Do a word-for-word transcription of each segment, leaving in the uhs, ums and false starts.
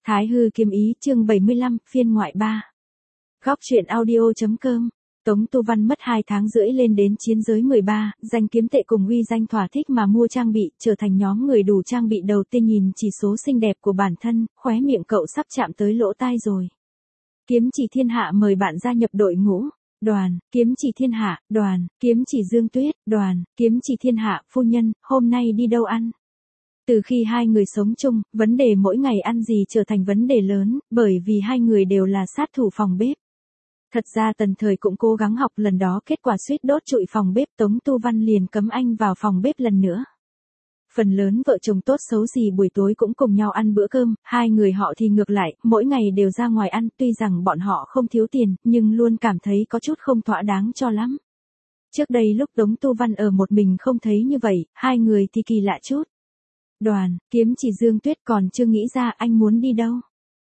Thái hư kiếm ý chương bảy mươi lăm, phiên ngoại ba. Góc truyện audio.com. Tống Tu Văn mất hai tháng rưỡi lên đến chiến giới mười ba, danh kiếm tệ cùng uy danh thỏa thích mà mua trang bị, trở thành nhóm người đủ trang bị đầu tiên. Nhìn chỉ số xinh đẹp của bản thân, khóe miệng cậu sắp chạm tới lỗ tai rồi. Kiếm chỉ thiên hạ mời bạn gia nhập đội ngũ. Đoàn, kiếm chỉ thiên hạ, đoàn, kiếm chỉ Dương Tuyết, đoàn, kiếm chỉ thiên hạ, phu nhân, hôm nay đi đâu ăn? Từ khi hai người sống chung, vấn đề mỗi ngày ăn gì trở thành vấn đề lớn, bởi vì hai người đều là sát thủ phòng bếp. Thật ra Tần Thời cũng cố gắng học lần đó, kết quả suýt đốt trụi phòng bếp. Tống Tu Văn liền cấm anh vào phòng bếp lần nữa. Phần lớn vợ chồng tốt xấu gì buổi tối cũng cùng nhau ăn bữa cơm, hai người họ thì ngược lại, mỗi ngày đều ra ngoài ăn. Tuy rằng bọn họ không thiếu tiền, nhưng luôn cảm thấy có chút không thỏa đáng cho lắm. Trước đây lúc Tống Tu Văn ở một mình không thấy như vậy, hai người thì kỳ lạ chút. Đoàn, kiếm chỉ Dương Tuyết còn chưa nghĩ ra anh muốn đi đâu.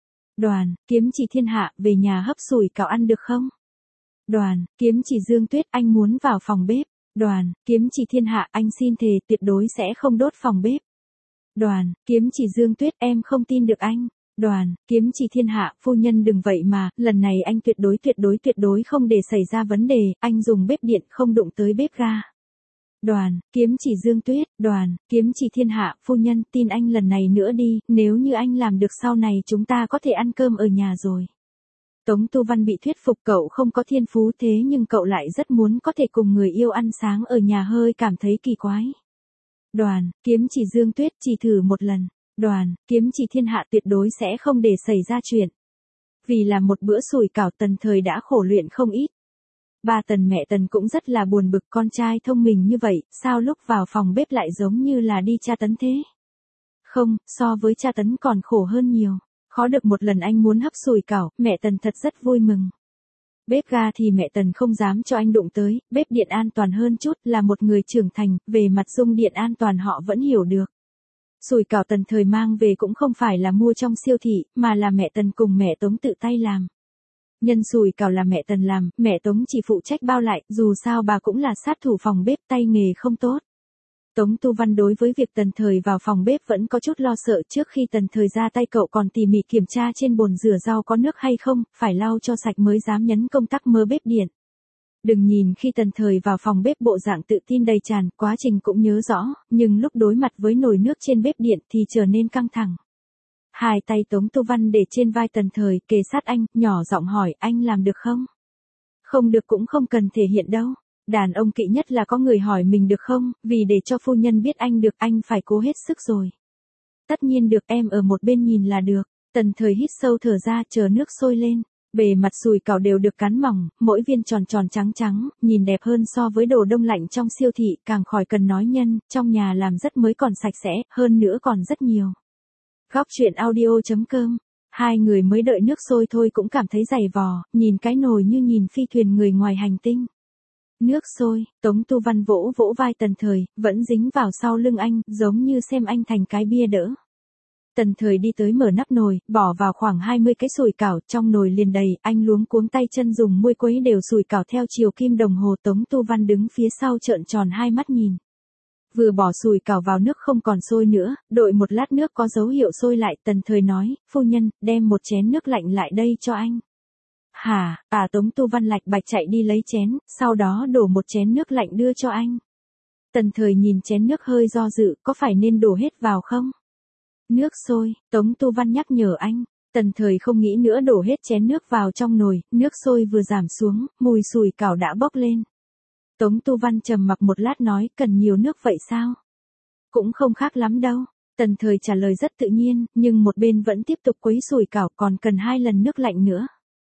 Đoàn, kiếm chỉ thiên hạ, về nhà hấp sủi cảo ăn được không? Đoàn, kiếm chỉ Dương Tuyết, anh muốn vào phòng bếp. Đoàn, kiếm chỉ thiên hạ, anh xin thề tuyệt đối sẽ không đốt phòng bếp. Đoàn, kiếm chỉ Dương Tuyết, em không tin được anh. Đoàn, kiếm chỉ thiên hạ, phu nhân đừng vậy mà, lần này anh tuyệt đối tuyệt đối tuyệt đối không để xảy ra vấn đề, anh dùng bếp điện không đụng tới bếp ga. Đoàn, kiếm chỉ Dương Tuyết, đoàn, kiếm chỉ thiên hạ, phu nhân, tin anh lần này nữa đi, nếu như anh làm được sau này chúng ta có thể ăn cơm ở nhà rồi. Tống Tu Văn bị thuyết phục, cậu không có thiên phú thế nhưng cậu lại rất muốn có thể cùng người yêu ăn sáng ở nhà, hơi cảm thấy kỳ quái. Đoàn, kiếm chỉ Dương Tuyết, chỉ thử một lần. Đoàn, kiếm chỉ thiên hạ, tuyệt đối sẽ không để xảy ra chuyện. Vì là một bữa sủi cảo Tần Thời đã khổ luyện không ít. Ba Tần mẹ Tần cũng rất là buồn bực, con trai thông minh như vậy, sao lúc vào phòng bếp lại giống như là đi tra tấn thế? Không, so với tra tấn còn khổ hơn nhiều. Khó được một lần anh muốn hấp sủi cảo, mẹ Tần thật rất vui mừng. Bếp ga thì mẹ Tần không dám cho anh đụng tới, bếp điện an toàn hơn chút, là một người trưởng thành, về mặt dung điện an toàn họ vẫn hiểu được. Sủi cảo Tần Thời mang về cũng không phải là mua trong siêu thị, mà là mẹ Tần cùng mẹ Tống tự tay làm. Nhân sủi cảo là mẹ Tần làm, mẹ Tống chỉ phụ trách bao lại, dù sao bà cũng là sát thủ phòng bếp, tay nghề không tốt. Tống Tu Văn đối với việc Tần Thời vào phòng bếp vẫn có chút lo sợ, trước khi Tần Thời ra tay cậu còn tỉ mỉ kiểm tra trên bồn rửa rau có nước hay không, phải lau cho sạch mới dám nhấn công tắc mở bếp điện. Đừng nhìn khi Tần Thời vào phòng bếp bộ dạng tự tin đầy tràn, quá trình cũng nhớ rõ, nhưng lúc đối mặt với nồi nước trên bếp điện thì trở nên căng thẳng. Hai tay Tống Tu Văn để trên vai Tần Thời, kề sát anh, nhỏ giọng hỏi, anh làm được không? Không được cũng không cần thể hiện đâu. Đàn ông kỵ nhất là có người hỏi mình được không, vì để cho phu nhân biết anh được, anh phải cố hết sức rồi. Tất nhiên được, em ở một bên nhìn là được. Tần Thời hít sâu thở ra, chờ nước sôi lên. Bề mặt sủi cảo đều được cán mỏng, mỗi viên tròn tròn trắng trắng, nhìn đẹp hơn so với đồ đông lạnh trong siêu thị, càng khỏi cần nói nhân, trong nhà làm rất mới còn sạch sẽ, hơn nữa còn rất nhiều. Góc truyện audio.com. Hai người mới đợi nước sôi thôi cũng cảm thấy dày vò, nhìn cái nồi như nhìn phi thuyền người ngoài hành tinh. Nước sôi, Tống Tu Văn vỗ vỗ vai Tần Thời, vẫn dính vào sau lưng anh, giống như xem anh thành cái bia đỡ. Tần Thời đi tới mở nắp nồi, bỏ vào khoảng hai mươi cái sủi cảo, trong nồi liền đầy, anh luống cuống tay chân dùng muôi quấy đều sủi cảo theo chiều kim đồng hồ. Tống Tu Văn đứng phía sau trợn tròn hai mắt nhìn. Vừa bỏ sủi cảo vào nước không còn sôi nữa, đợi một lát nước có dấu hiệu sôi lại, Tần Thời nói, phu nhân, đem một chén nước lạnh lại đây cho anh. Hả, à Tống Tu Văn lạch bạch chạy đi lấy chén, sau đó đổ một chén nước lạnh đưa cho anh. Tần Thời nhìn chén nước hơi do dự, có phải nên đổ hết vào không? Nước sôi, Tống Tu Văn nhắc nhở anh. Tần Thời không nghĩ nữa đổ hết chén nước vào trong nồi, nước sôi vừa giảm xuống, mùi sủi cảo đã bốc lên. Tống Tu Văn trầm mặc một lát nói, cần nhiều nước vậy sao? Cũng không khác lắm đâu. Tần Thời trả lời rất tự nhiên, nhưng một bên vẫn tiếp tục quấy sủi cảo, còn cần hai lần nước lạnh nữa.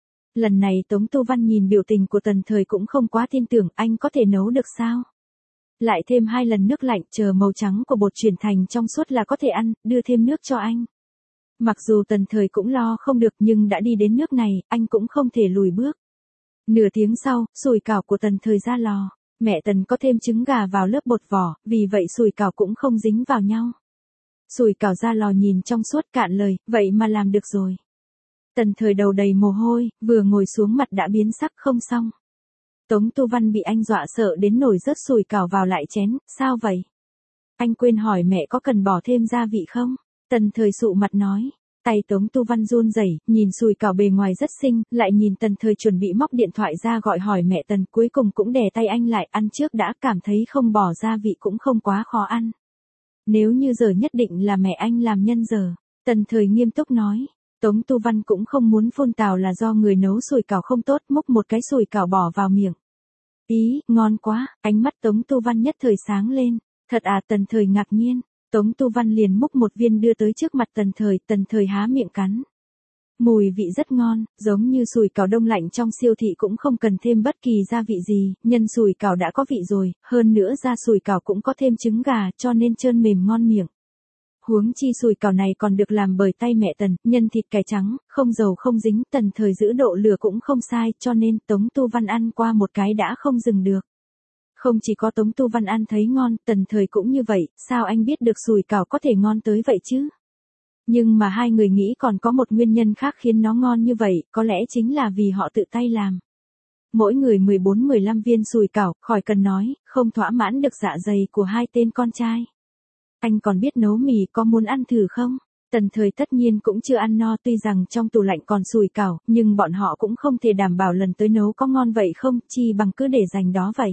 Lần này Tống Tu Văn nhìn biểu tình của Tần Thời cũng không quá tin tưởng, anh có thể nấu được sao? Lại thêm hai lần nước lạnh, chờ màu trắng của bột chuyển thành trong suốt là có thể ăn, đưa thêm nước cho anh. Mặc dù Tần Thời cũng lo không được nhưng đã đi đến nước này, anh cũng không thể lùi bước. Nửa tiếng sau, sủi cảo của Tần Thời ra lò, mẹ Tần có thêm trứng gà vào lớp bột vỏ, vì vậy sủi cảo cũng không dính vào nhau. Sủi cảo ra lò nhìn trong suốt, cạn lời, vậy mà làm được rồi. Tần Thời đầu đầy mồ hôi, vừa ngồi xuống mặt đã biến sắc, không xong. Tống Tu Văn bị anh dọa sợ đến nổi rớt sủi cảo vào lại chén, sao vậy? Anh quên hỏi mẹ có cần bỏ thêm gia vị không? Tần Thời sụ mặt nói, Tay Tống Tu Văn run rẩy, nhìn sùi cảo bề ngoài rất xinh, lại nhìn Tần Thời chuẩn bị móc điện thoại ra gọi hỏi mẹ Tần, cuối cùng cũng đè tay anh lại, ăn trước đã, cảm thấy không bỏ gia vị cũng không quá khó ăn. Nếu như giờ nhất định là mẹ anh làm nhân giờ, Tần Thời nghiêm túc nói. Tống Tu Văn cũng không muốn phun tào là do người nấu sùi cảo không tốt, múc một cái sùi cảo bỏ vào miệng. Ý, ngon quá, ánh mắt Tống Tu Văn nhất thời sáng lên. Thật à, Tần Thời ngạc nhiên. Tống Tu Văn liền múc một viên đưa tới trước mặt Tần Thời, Tần Thời há miệng cắn. Mùi vị rất ngon, giống như sùi cảo đông lạnh trong siêu thị cũng không cần thêm bất kỳ gia vị gì, nhân sùi cảo đã có vị rồi, hơn nữa da sùi cảo cũng có thêm trứng gà cho nên trơn mềm ngon miệng. Huống chi sùi cảo này còn được làm bởi tay mẹ Tần, nhân thịt cải trắng, không dầu không dính, Tần Thời giữ độ lửa cũng không sai, cho nên Tống Tu Văn ăn qua một cái đã không dừng được. Không chỉ có Tống Tu Văn ăn thấy ngon, Tần Thời cũng như vậy, sao anh biết được sùi cảo có thể ngon tới vậy chứ? Nhưng mà hai người nghĩ còn có một nguyên nhân khác khiến nó ngon như vậy, có lẽ chính là vì họ tự tay làm. Mỗi người mười bốn mười lăm viên sùi cảo, khỏi cần nói, không thỏa mãn được dạ dày của hai tên con trai. Anh còn biết nấu mì, có muốn ăn thử không? Tần Thời tất nhiên cũng chưa ăn no, tuy rằng trong tủ lạnh còn sùi cảo, nhưng bọn họ cũng không thể đảm bảo lần tới nấu có ngon vậy không, chi bằng cứ để dành đó vậy.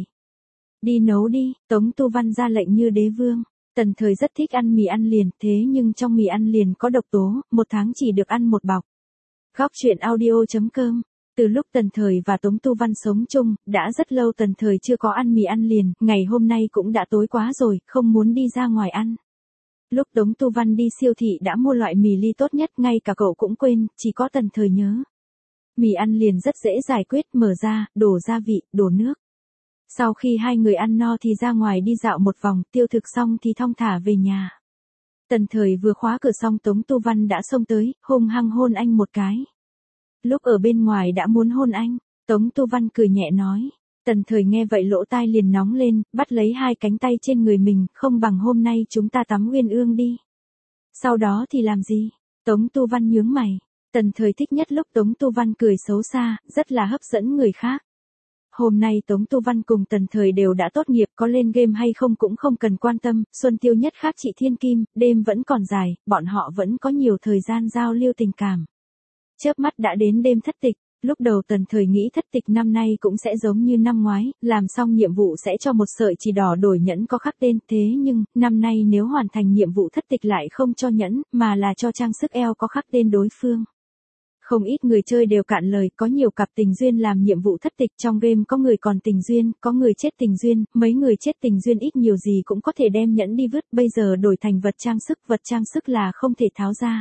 Đi nấu đi, Tống Tu Văn ra lệnh như đế vương. Tần Thời rất thích ăn mì ăn liền, thế nhưng trong mì ăn liền có độc tố, một tháng chỉ được ăn một bọc. Góc truyện audio chấm com. Từ lúc Tần Thời và Tống Tu Văn sống chung, đã rất lâu Tần Thời chưa có ăn mì ăn liền, ngày hôm nay cũng đã tối quá rồi, không muốn đi ra ngoài ăn. Lúc Tống Tu Văn đi siêu thị đã mua loại mì ly tốt nhất, ngay cả cậu cũng quên, chỉ có Tần Thời nhớ. Mì ăn liền rất dễ giải quyết, mở ra, đổ gia vị, đổ nước. Sau khi hai người ăn no thì ra ngoài đi dạo một vòng, tiêu thực xong thì thong thả về nhà. Tần Thời vừa khóa cửa xong Tống Tu Văn đã xông tới, hung hăng hôn anh một cái. Lúc ở bên ngoài đã muốn hôn anh, Tống Tu Văn cười nhẹ nói. Tần Thời nghe vậy lỗ tai liền nóng lên, bắt lấy hai cánh tay trên người mình, không bằng hôm nay chúng ta tắm Uyên Ương đi. Sau đó thì làm gì? Tống Tu Văn nhướng mày. Tần Thời thích nhất lúc Tống Tu Văn cười xấu xa, rất là hấp dẫn người khác. Hôm nay Tống Tu Văn cùng Tần Thời đều đã tốt nghiệp, có lên game hay không cũng không cần quan tâm, xuân tiêu nhất khác chị Thiên Kim, đêm vẫn còn dài, bọn họ vẫn có nhiều thời gian giao lưu tình cảm. Chớp mắt đã đến đêm thất tịch, lúc đầu Tần Thời nghĩ thất tịch năm nay cũng sẽ giống như năm ngoái, làm xong nhiệm vụ sẽ cho một sợi chỉ đỏ đổi nhẫn có khắc tên, thế nhưng, năm nay nếu hoàn thành nhiệm vụ thất tịch lại không cho nhẫn, mà là cho trang sức eo có khắc tên đối phương. Không ít người chơi đều cạn lời, có nhiều cặp tình duyên làm nhiệm vụ thất tịch trong game, có người còn tình duyên, có người chết tình duyên, mấy người chết tình duyên ít nhiều gì cũng có thể đem nhẫn đi vứt, bây giờ đổi thành vật trang sức, vật trang sức là không thể tháo ra.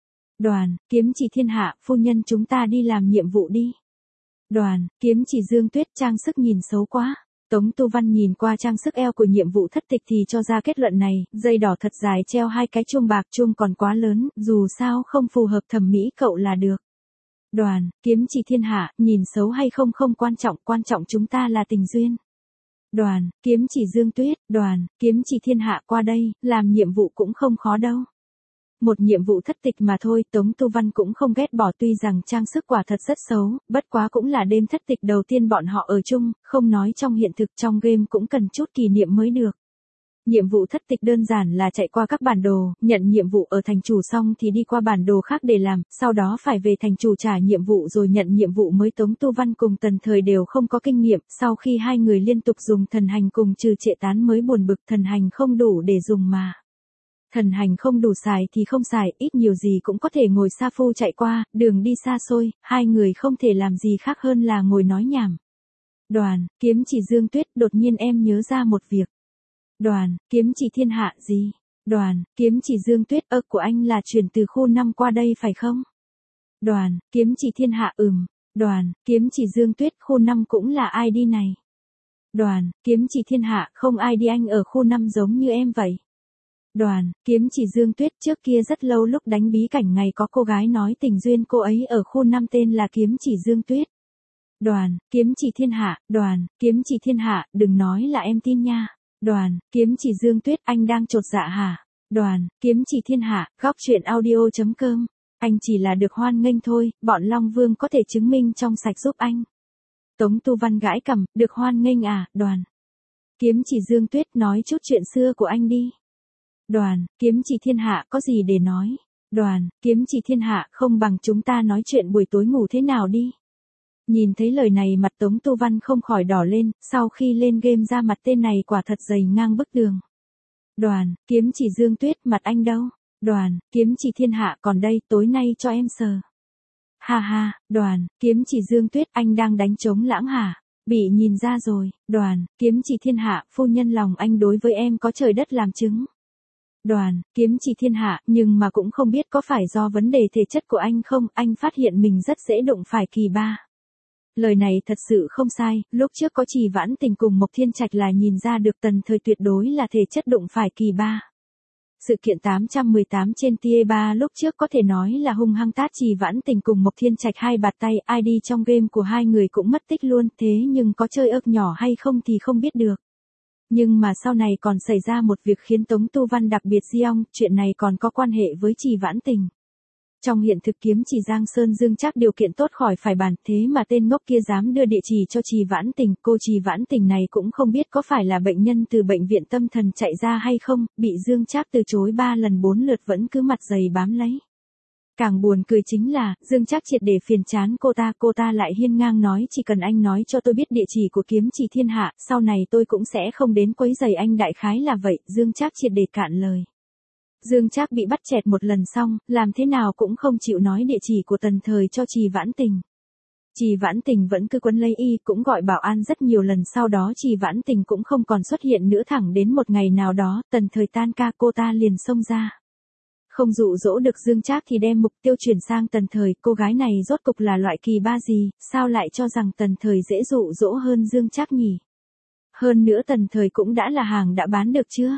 Đoàn, Kiếm Chỉ Thiên Hạ, phu nhân chúng ta đi làm nhiệm vụ đi. Đoàn, Kiếm Chỉ Dương Tuyết, trang sức nhìn xấu quá. Tống Tu Văn nhìn qua trang sức eo của nhiệm vụ thất tịch thì cho ra kết luận này, dây đỏ thật dài treo hai cái chuông bạc, chuông còn quá lớn, dù sao không phù hợp thẩm mỹ cậu là được. Đoàn, Kiếm Chỉ Thiên Hạ, nhìn xấu hay không không quan trọng, quan trọng chúng ta là tình duyên. Đoàn, Kiếm Chỉ Dương Tuyết, Đoàn, Kiếm Chỉ Thiên Hạ qua đây, làm nhiệm vụ cũng không khó đâu. Một nhiệm vụ thất tịch mà thôi, Tống Tu Văn cũng không ghét bỏ, tuy rằng trang sức quả thật rất xấu, bất quá cũng là đêm thất tịch đầu tiên bọn họ ở chung, không nói trong hiện thực, trong game cũng cần chút kỷ niệm mới được. Nhiệm vụ thất tịch đơn giản là chạy qua các bản đồ, nhận nhiệm vụ ở thành chủ xong thì đi qua bản đồ khác để làm, sau đó phải về thành chủ trả nhiệm vụ rồi nhận nhiệm vụ mới. Tống Tu Văn cùng Tần Thời đều không có kinh nghiệm, sau khi hai người liên tục dùng thần hành cùng trừ trệ tán mới buồn bực, thần hành không đủ để dùng mà. Thần hành không đủ xài thì không xài, ít nhiều gì cũng có thể ngồi sa phu chạy qua, đường đi xa xôi, hai người không thể làm gì khác hơn là ngồi nói nhảm. Đoàn, Kiếm Chỉ Dương Tuyết, đột nhiên em nhớ ra một việc. Đoàn, Kiếm Chỉ Thiên Hạ gì? Đoàn, Kiếm Chỉ Dương Tuyết, ơ của anh là chuyển từ khu năm qua đây phải không? Đoàn, Kiếm Chỉ Thiên Hạ ừm. Đoàn, Kiếm Chỉ Dương Tuyết, khu năm cũng là i đê này. Đoàn, Kiếm Chỉ Thiên Hạ, không i đê anh ở khu năm giống như em vậy. Đoàn, Kiếm Chỉ Dương Tuyết, trước kia rất lâu lúc đánh bí cảnh ngày có cô gái nói tình duyên cô ấy ở khu năm tên là Kiếm Chỉ Dương Tuyết. Đoàn, Kiếm Chỉ Thiên Hạ, Đoàn, Kiếm Chỉ Thiên Hạ, đừng nói là em tin nha. Đoàn, Kiếm Chỉ Dương Tuyết, anh đang chột dạ hả? Đoàn, Kiếm Chỉ Thiên Hạ, góc truyện audio chấm com. Anh chỉ là được hoan nghênh thôi, bọn Long Vương có thể chứng minh trong sạch giúp anh. Tống Tu Văn gãi cằm, được hoan nghênh à? Đoàn, Kiếm Chỉ Dương Tuyết, nói chút chuyện xưa của anh đi. Đoàn, Kiếm Chỉ Thiên Hạ, có gì để nói? Đoàn, kiếm chỉ thiên hạ, không bằng chúng ta nói chuyện buổi tối ngủ thế nào đi. Nhìn thấy lời này mặt Tống Tu Văn không khỏi đỏ lên, sau khi lên game ra mặt tên này quả thật dày ngang bức tường. Đoàn, kiếm chỉ Dương Tuyết, mặt anh đâu? Đoàn, kiếm chỉ thiên hạ, còn đây, tối nay cho em sờ. Ha ha, Đoàn, kiếm chỉ Dương Tuyết, anh đang đánh trống lãng hả? Bị nhìn ra rồi. Đoàn, kiếm chỉ thiên hạ, phu nhân lòng anh đối với em có trời đất làm chứng. Đoàn, kiếm chỉ thiên hạ, nhưng mà cũng không biết có phải do vấn đề thể chất của anh không, anh phát hiện mình rất dễ đụng phải kỳ ba. Lời này thật sự không sai, lúc trước có Trì Vãn Tình cùng Mộc Thiên Trạch là nhìn ra được Tần Thời tuyệt đối là thể chất đụng phải kỳ ba. Sự kiện tám trăm mười tám trên T A ba lúc trước có thể nói là hung hăng tát Trì Vãn Tình cùng Mộc Thiên Trạch hai bạt tay, i đê trong game của hai người cũng mất tích luôn, thế nhưng có chơi ớt nhỏ hay không thì không biết được. Nhưng mà sau này còn xảy ra một việc khiến Tống Tu Văn đặc biệt giông, chuyện này còn có quan hệ với Trì Vãn Tình. Trong hiện thực kiếm chỉ Giang Sơn Dương Trác điều kiện tốt khỏi phải bàn, thế mà tên ngốc kia dám đưa địa chỉ cho Trì Vãn Tình, cô Trì Vãn Tình này cũng không biết có phải là bệnh nhân từ bệnh viện tâm thần chạy ra hay không, bị Dương Trác từ chối ba lần bốn lượt vẫn cứ mặt dày bám lấy. Càng buồn cười chính là, Dương Trác triệt để phiền chán cô ta, cô ta lại hiên ngang nói chỉ cần anh nói cho tôi biết địa chỉ của kiếm chỉ thiên hạ, sau này tôi cũng sẽ không đến quấy rầy anh, đại khái là vậy, Dương Trác triệt để cạn lời. Dương Trác bị bắt chẹt một lần xong, làm thế nào cũng không chịu nói địa chỉ của Tần Thời cho Trì Vãn Tình. Trì Vãn Tình vẫn cứ quấn lấy y, cũng gọi bảo an rất nhiều lần, sau đó Trì Vãn Tình cũng không còn xuất hiện nữa, thẳng đến một ngày nào đó, Tần Thời tan ca cô ta liền xông ra. Không dụ dỗ được Dương Trác thì đem mục tiêu chuyển sang Tần Thời, cô gái này rốt cục là loại kỳ ba gì, sao lại cho rằng Tần Thời dễ dụ dỗ hơn Dương Trác nhỉ? Hơn nữa Tần Thời cũng đã là hàng đã bán được chưa?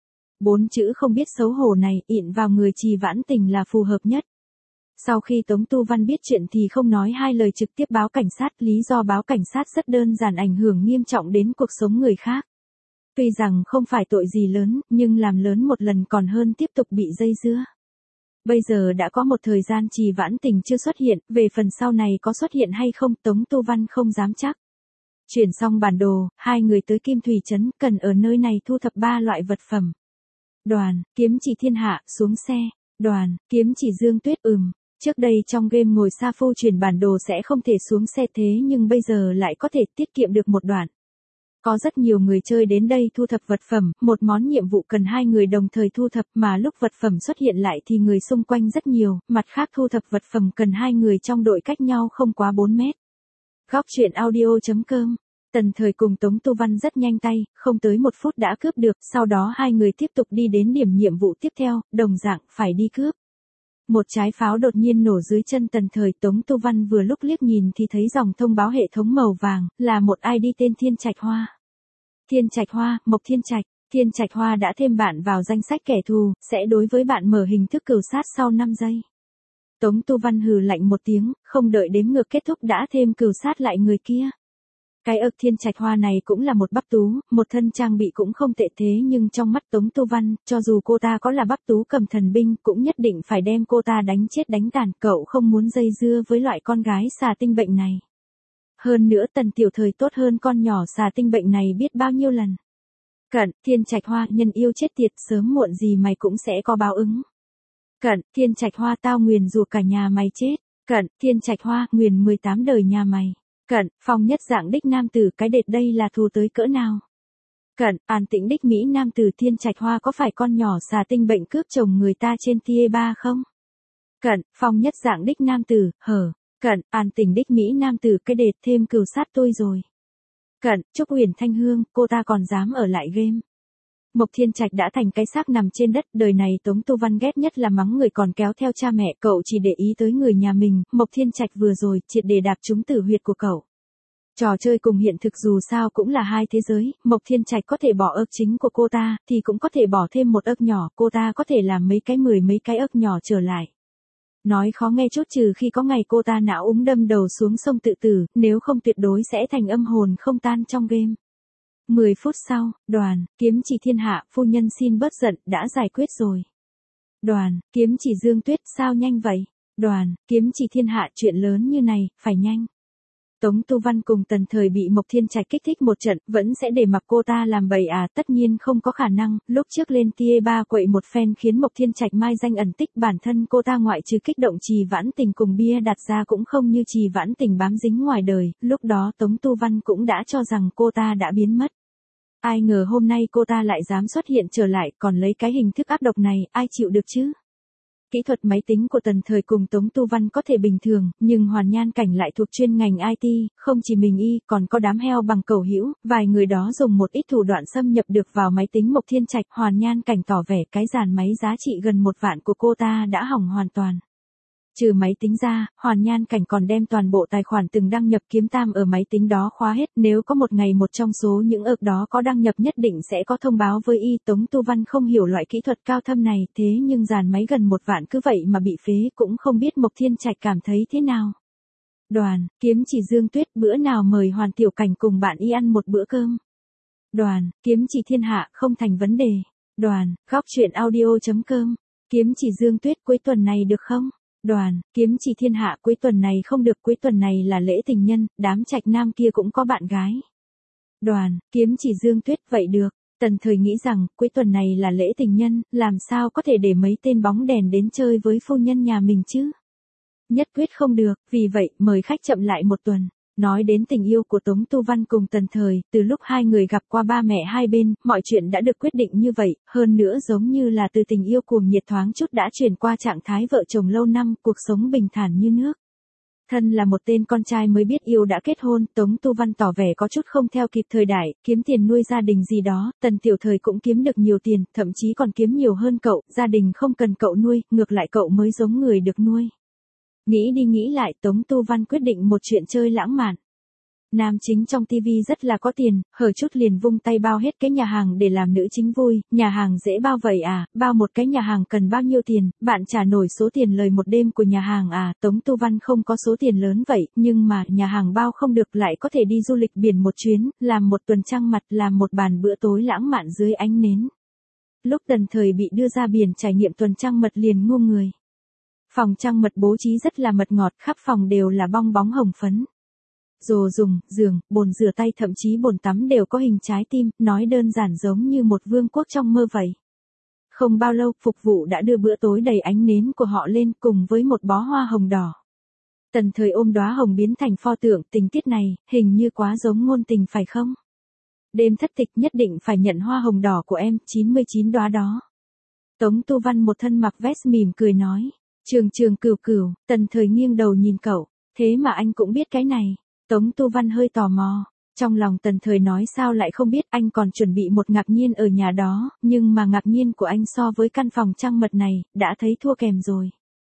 Bốn chữ không biết xấu hổ này, ịn vào người Trì Vãn Tình là phù hợp nhất. Sau khi Tống Tu Văn biết chuyện thì không nói hai lời trực tiếp báo cảnh sát, lý do báo cảnh sát rất đơn giản, ảnh hưởng nghiêm trọng đến cuộc sống người khác. Tuy rằng không phải tội gì lớn, nhưng làm lớn một lần còn hơn tiếp tục bị dây dưa. Bây giờ đã có một thời gian Trì Vãn Tình chưa xuất hiện, về phần sau này có xuất hiện hay không, Tống Tu Văn không dám chắc. Chuyển xong bản đồ, hai người tới Kim Thủy Trấn, cần ở nơi này thu thập ba loại vật phẩm. Đoàn, kiếm chỉ thiên hạ, xuống xe. Đoàn, kiếm chỉ Dương Tuyết, ừm. Trước đây trong game ngồi xa phu chuyển bản đồ sẽ không thể xuống xe, thế nhưng bây giờ lại có thể tiết kiệm được một đoạn. Có rất nhiều người chơi đến đây thu thập vật phẩm, một món nhiệm vụ cần hai người đồng thời thu thập, mà lúc vật phẩm xuất hiện lại thì người xung quanh rất nhiều, mặt khác thu thập vật phẩm cần hai người trong đội cách nhau không quá bốn mét. Góc truyện audio chấm com. Tần Thời cùng Tống Tu Văn rất nhanh tay, không tới một phút đã cướp được, sau đó hai người tiếp tục đi đến điểm nhiệm vụ tiếp theo, đồng dạng phải đi cướp. Một trái pháo đột nhiên nổ dưới chân Tần Thời, Tống Tu Văn vừa lúc liếc nhìn thì thấy dòng thông báo hệ thống màu vàng, là một i đê tên Thiên Trạch Hoa. Thiên Trạch Hoa, Mộc Thiên Trạch, Thiên Trạch Hoa đã thêm bạn vào danh sách kẻ thù, sẽ đối với bạn mở hình thức cừu sát sau năm giây. Tống Tu Văn hừ lạnh một tiếng, không đợi đếm ngược kết thúc đã thêm cừu sát lại người kia. Cái ực Thiên Trạch Hoa này cũng là một bắp tú, một thân trang bị cũng không tệ, thế nhưng trong mắt Tống Tu Văn, cho dù cô ta có là bắp tú cầm thần binh, cũng nhất định phải đem cô ta đánh chết đánh tàn, cậu không muốn dây dưa với loại con gái xà tinh bệnh này. Hơn nữa Tần Tiểu Thời tốt hơn con nhỏ xà tinh bệnh này biết bao nhiêu lần. Cận, Thiên Trạch Hoa, nhân yêu chết tiệt, sớm muộn gì mày cũng sẽ có báo ứng. Cận, Thiên Trạch Hoa, tao nguyền rủa cả nhà mày chết. Cận, Thiên Trạch Hoa, nguyền mười tám đời nhà mày. Cận, Phong Nhất Dạng đích nam tử, cái đệt đây là thù tới cỡ nào? Cận, An Tĩnh đích Mỹ nam tử, Thiên Trạch Hoa có phải con nhỏ xà tinh bệnh cướp chồng người ta trên T A ba không? Cận, Phong Nhất Dạng đích nam tử, hở. Cận, An Tĩnh đích Mỹ nam tử, cái đệt thêm cừu sát tôi rồi. Cận, Trúc Huyền Thanh Hương, cô ta còn dám ở lại game. Mộc Thiên Trạch đã thành cái xác nằm trên đất, đời này Tống Tu Văn ghét nhất là mắng người còn kéo theo cha mẹ, cậu chỉ để ý tới người nhà mình, Mộc Thiên Trạch vừa rồi, triệt để đạp trúng tử huyệt của cậu. Trò chơi cùng hiện thực dù sao cũng là hai thế giới, Mộc Thiên Trạch có thể bỏ ức chính của cô ta, thì cũng có thể bỏ thêm một ức nhỏ, cô ta có thể làm mấy cái mười mấy cái ức nhỏ trở lại. Nói khó nghe chút, trừ khi có ngày cô ta não úng đâm đầu xuống sông tự tử, nếu không tuyệt đối sẽ thành âm hồn không tan trong game. mười phút sau, Đoàn, kiếm chỉ thiên hạ, phu nhân xin bớt giận, đã giải quyết rồi. Đoàn, kiếm chỉ Dương Tuyết, sao nhanh vậy? Đoàn, kiếm chỉ thiên hạ, chuyện lớn như này, phải nhanh. Tống Tu Văn cùng Tần Thời bị Mộc Thiên Trạch kích thích một trận, vẫn sẽ để mặc cô ta làm bậy à, tất nhiên không có khả năng, lúc trước lên tia ba quậy một phen khiến Mộc Thiên Trạch mai danh ẩn tích, bản thân cô ta ngoại trừ kích động Trì Vãn Tình cùng bia đặt ra cũng không như Trì Vãn Tình bám dính ngoài đời, lúc đó Tống Tu Văn cũng đã cho rằng cô ta đã biến mất. Ai ngờ hôm nay cô ta lại dám xuất hiện trở lại, còn lấy cái hình thức ác độc này, ai chịu được chứ? Kỹ thuật máy tính của Tần Thời cùng Tống Tu Văn có thể bình thường, nhưng Hoàn Nhan Cảnh lại thuộc chuyên ngành i tê, không chỉ mình y, còn có đám heo bằng cẩu hữu, vài người đó dùng một ít thủ đoạn xâm nhập được vào máy tính Mộc Thiên Trạch. Hoàn Nhan Cảnh tỏ vẻ cái dàn máy giá trị gần một vạn của cô ta đã hỏng hoàn toàn. Trừ máy tính ra, Hoàn Nhan Cảnh còn đem toàn bộ tài khoản từng đăng nhập kiếm tam ở máy tính đó khóa hết, nếu có một ngày một trong số những ức đó có đăng nhập nhất định sẽ có thông báo với y. Tống Tu Văn không hiểu loại kỹ thuật cao thâm này, thế nhưng dàn máy gần một vạn cứ vậy mà bị phế, cũng không biết Mộc Thiên Trạch cảm thấy thế nào. Đoàn, kiếm chỉ Dương Tuyết, bữa nào mời Hoàn Tiểu Cảnh cùng bạn y ăn một bữa cơm. Đoàn, kiếm chỉ Thiên Hạ, không thành vấn đề. Đoàn, góc truyện audio chấm com, kiếm chỉ Dương Tuyết, cuối tuần này được không? Đoàn, kiếm chỉ Thiên Hạ, cuối tuần này không được, cuối tuần này là lễ tình nhân, đám Trạch Nam kia cũng có bạn gái. Đoàn, kiếm chỉ Dương Tuyết, vậy được. Tần Thời nghĩ rằng, cuối tuần này là lễ tình nhân, làm sao có thể để mấy tên bóng đèn đến chơi với phu nhân nhà mình chứ? Nhất quyết không được, vì vậy, mời khách chậm lại một tuần. Nói đến tình yêu của Tống Tu Văn cùng Tần Thời, từ lúc hai người gặp qua ba mẹ hai bên, mọi chuyện đã được quyết định như vậy, hơn nữa giống như là từ tình yêu cuồng nhiệt thoáng chút đã chuyển qua trạng thái vợ chồng lâu năm, cuộc sống bình thản như nước. Thân là một tên con trai mới biết yêu đã kết hôn, Tống Tu Văn tỏ vẻ có chút không theo kịp thời đại, kiếm tiền nuôi gia đình gì đó, Tần Tiểu Thời cũng kiếm được nhiều tiền, thậm chí còn kiếm nhiều hơn cậu, gia đình không cần cậu nuôi, ngược lại cậu mới giống người được nuôi. Nghĩ đi nghĩ lại, Tống Tu Văn quyết định một chuyện chơi lãng mạn. Nam chính trong tivi rất là có tiền, hở chút liền vung tay bao hết cái nhà hàng để làm nữ chính vui, nhà hàng dễ bao vậy à, bao một cái nhà hàng cần bao nhiêu tiền, bạn trả nổi số tiền lời một đêm của nhà hàng à, Tống Tu Văn không có số tiền lớn vậy, nhưng mà nhà hàng bao không được lại có thể đi du lịch biển một chuyến, làm một tuần trăng mật, làm một bàn bữa tối lãng mạn dưới ánh nến. Lúc Tần Thời bị đưa ra biển trải nghiệm tuần trăng mật liền ngu người. Phòng trăng mật bố trí rất là mật ngọt, khắp phòng đều là bong bóng hồng phấn. Đồ dùng, giường, bồn rửa tay thậm chí bồn tắm đều có hình trái tim, nói đơn giản giống như một vương quốc trong mơ vậy. Không bao lâu, phục vụ đã đưa bữa tối đầy ánh nến của họ lên cùng với một bó hoa hồng đỏ. Tần Thời ôm đóa hồng biến thành pho tượng, tình tiết này, hình như quá giống ngôn tình phải không? Đêm thất tịch nhất định phải nhận hoa hồng đỏ của em, chín mươi chín đóa đó. Tống Tu Văn một thân mặc vest mỉm cười nói. Trường Trường Cửu Cửu, Tần Thời nghiêng đầu nhìn cậu, thế mà anh cũng biết cái này. Tống Tu Văn hơi tò mò, trong lòng Tần Thời nói sao lại không biết, anh còn chuẩn bị một ngạc nhiên ở nhà đó, nhưng mà ngạc nhiên của anh so với căn phòng trăng mật này, đã thấy thua kèm rồi.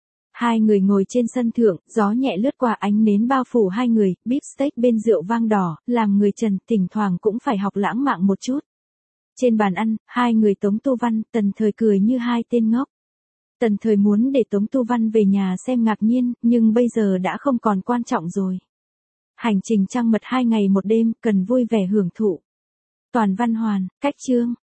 Hai người ngồi trên sân thượng, gió nhẹ lướt qua ánh nến bao phủ hai người, beef steak bên rượu vang đỏ, làm người trần, thỉnh thoảng cũng phải học lãng mạn một chút. Trên bàn ăn, hai người Tống Tu Văn, Tần Thời cười như hai tên ngốc. Tần Thời muốn để Tống Tu Văn về nhà xem ngạc nhiên, nhưng bây giờ đã không còn quan trọng rồi. Hành trình trăng mật hai ngày một đêm, cần vui vẻ hưởng thụ. Toàn văn hoàn, cách chương.